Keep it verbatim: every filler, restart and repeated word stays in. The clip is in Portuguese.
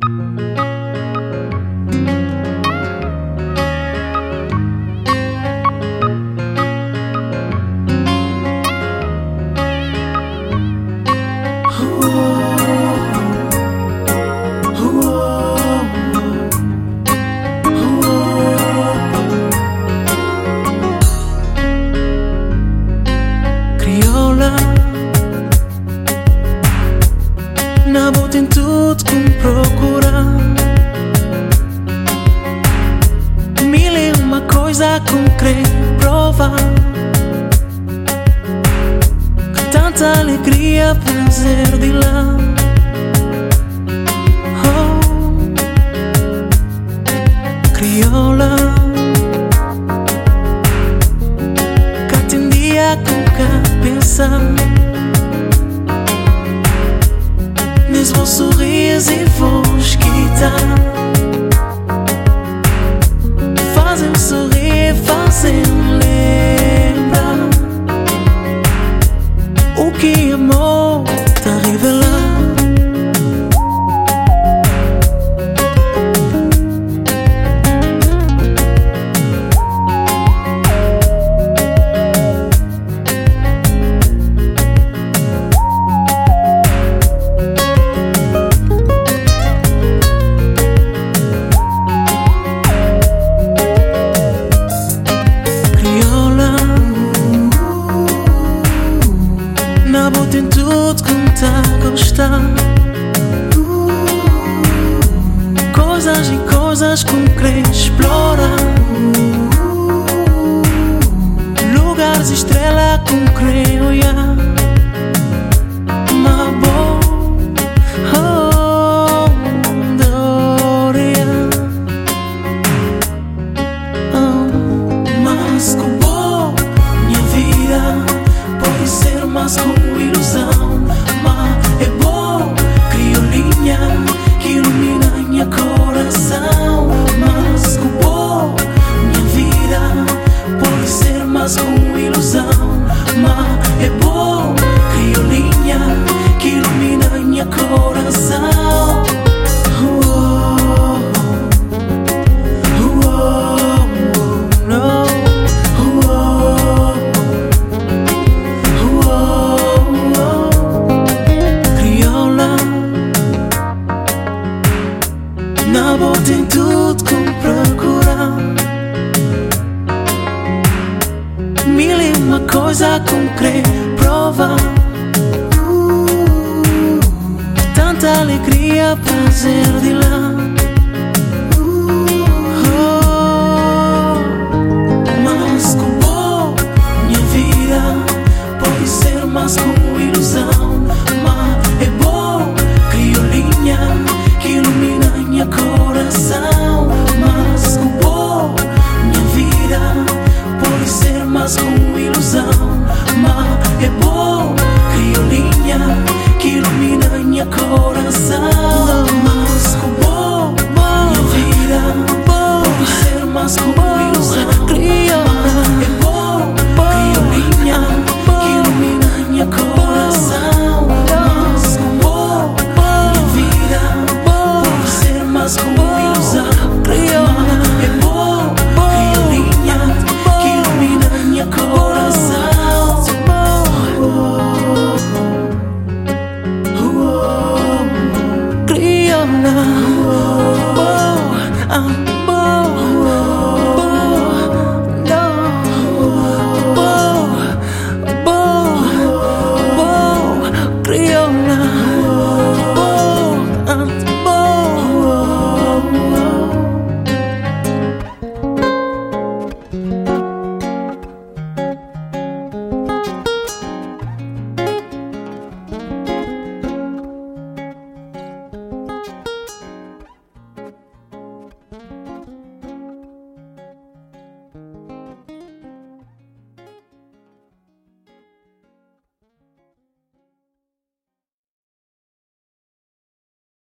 Na boa em tudo como procurar mil e uma coisa com querer provar, com tanta alegria, prazer de lá. Oh, crioula, cá tem dia com cá pensar mesmo sorriso e voz quitar, fazem-me sorrir, fazem-me lembrar o que amor tá a revelar. Na boa tem tudo como tá a gostar, coisas e coisas como querer explorar, lugares e estrela como querer olhar. Uma boa, oh, Doria, oh, mas como boa, minha vida pode ser mais como ilusão, mas é bom, criolinha, que ilumina minha coração. Mas que bom, minha vida pode ser mais como ilusão, mas é bom, criolinha, que ilumina minha coração. Na boa tem tudo como procurar mil e uma coisa como querer provar, tanta alegria, prazer de lá. Oh, mas como bom, minha vida pode ser mais como ilusão, mas é bom, criolinha, que ilumina minha coração. Mas que bom, minha vida pode ser mais como ilusão, mas é bom, criolinha, que ilumina minha coração. Mas que bom, minha vida pode ser mais como ilusão, crioula, é bom, criolinha, que ilumina minha coração. Mas que bom, minha vida pode ser mais como ilusão, crioula, é bom, criolinha, que ilumina minha coração. Crioula, oh, ah, oh, oh, oh, oh, crioula.